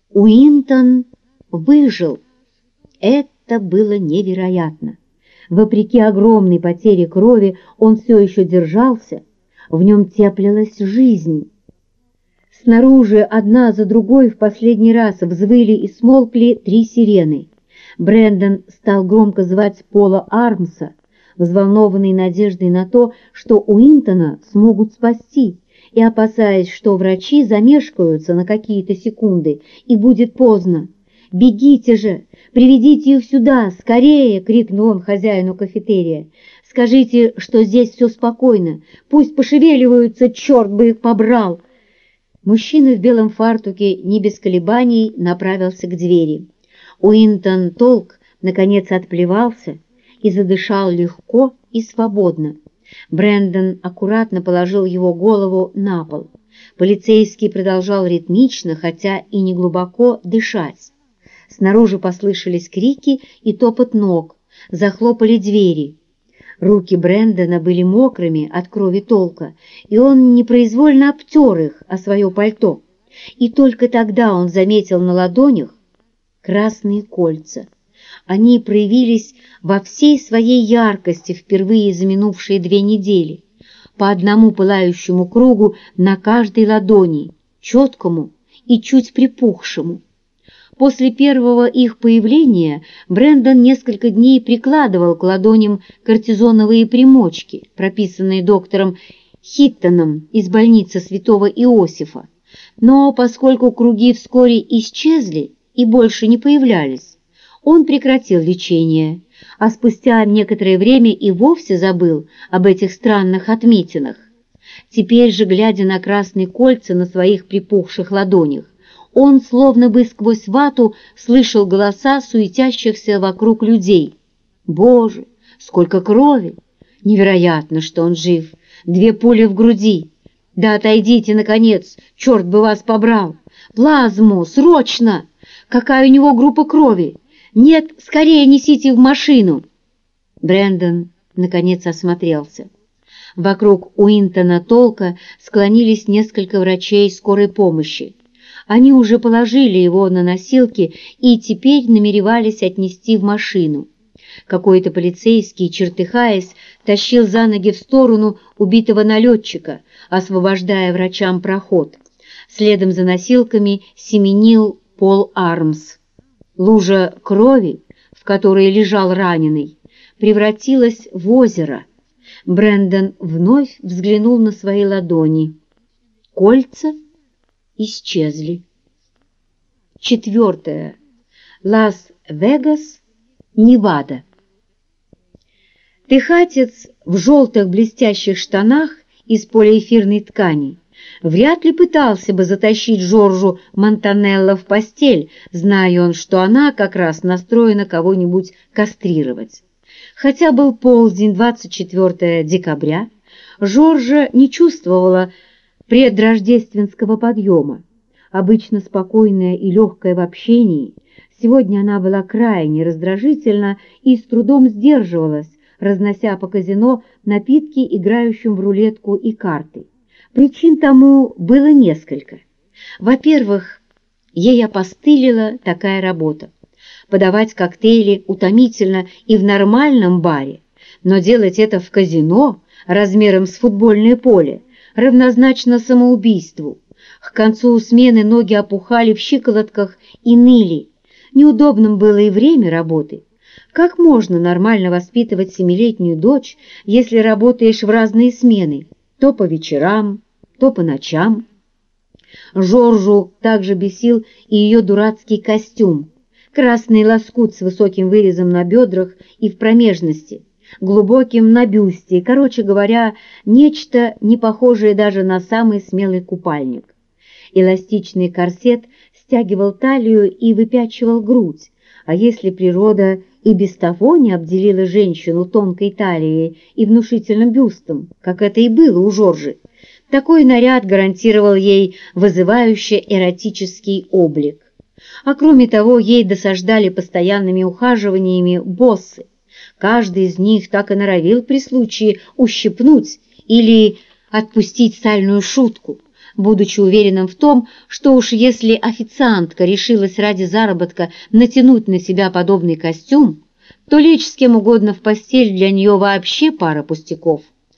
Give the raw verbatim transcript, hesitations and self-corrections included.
Уинтон выжил. Это было невероятно. Вопреки огромной потере крови он все еще держался, в нем теплилась жизнь. Снаружи одна за другой в последний раз взвыли и смолкли три сирены. Брэндон стал громко звать Пола Армса, взволнованный надеждой на то, что Уинтона смогут спасти, и опасаясь, что врачи замешкаются на какие-то секунды, и будет поздно. «Бегите же! Приведите их сюда! Скорее!» — крикнул он хозяину кафетерия. «Скажите, что здесь все спокойно. Пусть пошевеливаются, черт бы их побрал!» Мужчина в белом фартуке не без колебаний направился к двери. Уинтон Толк наконец отплевался и задышал легко и свободно. Брэндон аккуратно положил его голову на пол. Полицейский продолжал ритмично, хотя и не глубоко, дышать. Снаружи послышались крики и топот ног, захлопали двери. Руки Брэндона были мокрыми от крови Толка, и он непроизвольно обтер их о свое пальто. И только тогда он заметил на ладонях красные кольца. Они проявились во всей своей яркости впервые за минувшие две недели, по одному пылающему кругу на каждой ладони, четкому и чуть припухшему. После первого их появления Брэндон несколько дней прикладывал к ладоням кортизоновые примочки, прописанные доктором Хиттоном из больницы Святого Иосифа. Но поскольку круги вскоре исчезли и больше не появлялись, он прекратил лечение, а спустя некоторое время и вовсе забыл об этих странных отметинах. Теперь же, глядя на красные кольца на своих припухших ладонях, он словно бы сквозь вату слышал голоса суетящихся вокруг людей. «Боже, сколько крови! Невероятно, что он жив! Две пули в груди! Да отойдите, наконец! Черт бы вас побрал! Плазму! Срочно! Какая у него группа крови! Нет, скорее несите в машину!» Брэндон наконец осмотрелся. Вокруг Уинтона Толка склонились несколько врачей скорой помощи. Они уже положили его на носилки и теперь намеревались отнести в машину. Какой-то полицейский, чертыхаясь, тащил за ноги в сторону убитого налетчика, освобождая врачам проход. Следом за носилками семенил Пол Армс. Лужа крови, в которой лежал раненый, превратилась в озеро. Брэндон вновь взглянул на свои ладони. Кольца исчезли. Четвертое. Лас-Вегас, Невада. Техасец в желтых блестящих штанах из полиэфирной ткани вряд ли пытался бы затащить Жоржу Монтанелло в постель, зная он, что она как раз настроена кого-нибудь кастрировать. Хотя был полдень двадцать четвёртого декабря, Жоржа не чувствовала предрождественского подъема. Обычно спокойная и легкая в общении, сегодня она была крайне раздражительна и с трудом сдерживалась, разнося по казино напитки играющим в рулетку и карты. Причин тому было несколько. Во-первых, ей опостылила такая работа. Подавать коктейли утомительно и в нормальном баре, но делать это в казино размером с футбольное поле равнозначно самоубийству. К концу смены ноги опухали в щиколотках и ныли. Неудобным было и время работы. Как можно нормально воспитывать семилетнюю дочь, если работаешь в разные смены, то по вечерам, то по ночам? Жоржу также бесил и ее дурацкий костюм. Красный лоскут с высоким вырезом на бедрах и в промежности, глубоким на бюсте, короче говоря, нечто не похожее даже на самый смелый купальник. Эластичный корсет стягивал талию и выпячивал грудь, а если природа и без того не обделила женщину тонкой талией и внушительным бюстом, как это и было у Жоржи, такой наряд гарантировал ей вызывающий эротический облик. А кроме того, ей досаждали постоянными ухаживаниями боссы. Каждый из них так и норовил при случае ущипнуть или отпустить сальную шутку, будучи уверенным в том, что уж если официантка решилась ради заработка натянуть на себя подобный костюм, то лечь с кем угодно в постель для нее вообще пара пустяков.